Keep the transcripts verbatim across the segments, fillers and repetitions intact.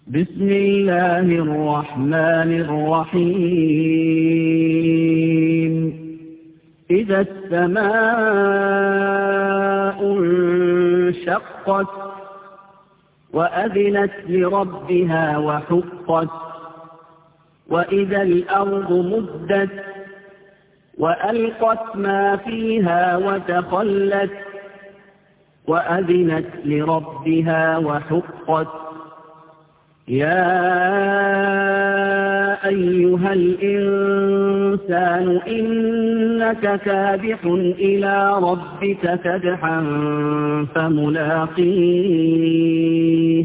بسم الله الرحمن الرحيم إذا السماء انشقت وأذنت لربها وحقت وإذا الأرض مدت وألقت ما فيها وتخلت وأذنت لربها وحقت يا أيها الإنسان إنك كادح إلى ربك كدحا فملاقيه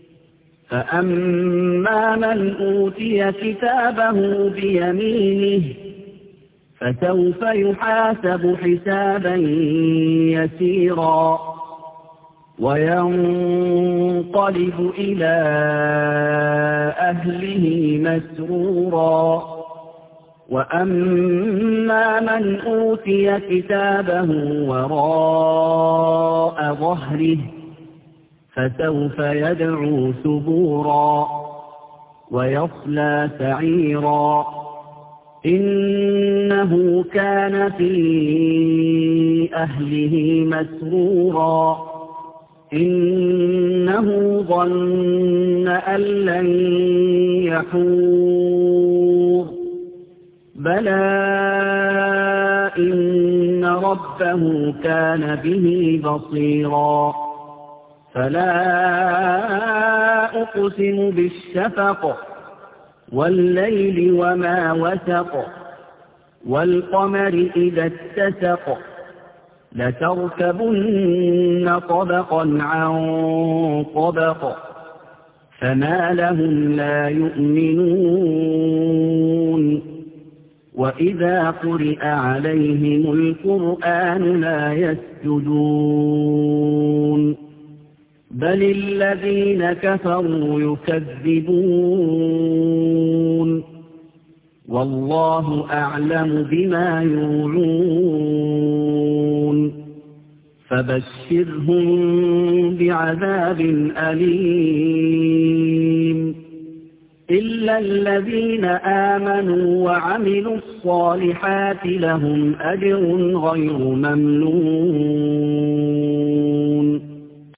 فأما من أوتي كتابه بيمينه فسوف يحاسب حسابا يسيرا وينقلب إلى أهله مسرورا وأما من أوتي كتابه وراء ظهره فسوف يدعو ثبورا ويصلى سعيرا إنه كان في أهله مسرورا إنه ظن أن لن يحور بلى إن ربه كان به بصيرا فلا أقسم بالشفق والليل وما وسق والقمر إذا اتسق لتركبن طبقا عن طبق فما لهم لا يؤمنون وإذا قرئ عليهم القرآن لا يسجدون بل الذين كفروا يكذبون والله أعلم بما يوعون فبشرهم بعذاب أليم إلا الذين آمنوا وعملوا الصالحات لهم أجر غير ممنون